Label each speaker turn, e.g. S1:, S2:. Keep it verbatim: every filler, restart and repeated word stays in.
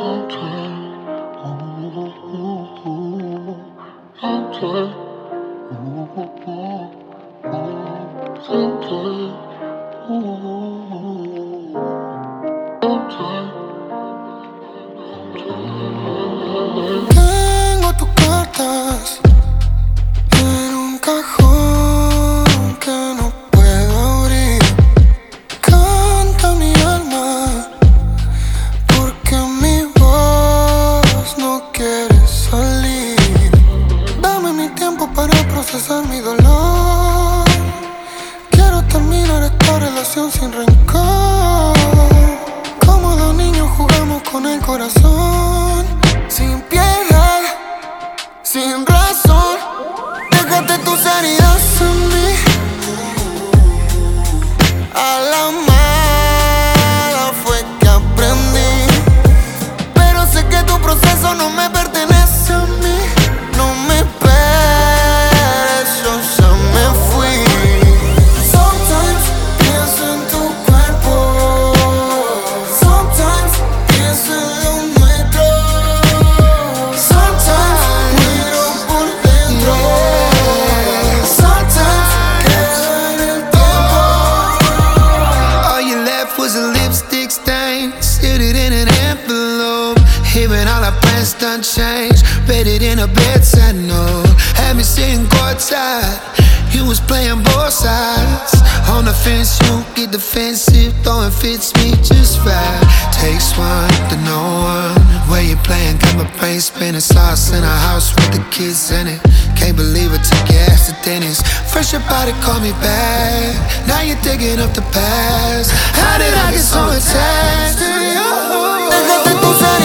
S1: Tengo tus cartas en un cajón que no puedo abrir. Canta mi alma porque mi voz no quiere salir. Dame mi tiempo para procesar mi dolor. Quiero terminar esta relación sin rencor. Como dos niños jugamos con el corazón, sin piedad, sin razón. Déjate tus heridas en mí. A la mala fue que aprendí, pero sé que tu proceso no me pertenece a mí. No me esperes, yo ya me fui. Sometimes pienso en tu cuerpo, sometimes pienso en lo nuestro, sometimes miro por dentro, sometimes quedo en el tiempo.
S2: All you left was a lipstick stain. Sealed it in an envelope. Even all our plans done changed. Read it in a bedside note. Had me sitting courtside. You was playing both sides. On the fence, you get defensive. Throwing fits me just right. Takes one to know one. Where you playing? Got my brain spinning. Sauce in a house with the kids in it. Can't believe it, took your ass to Dennis. Fresh about it, call me back. Now you're digging up the past. How did I get so attached to you?
S1: Déjate tus heridas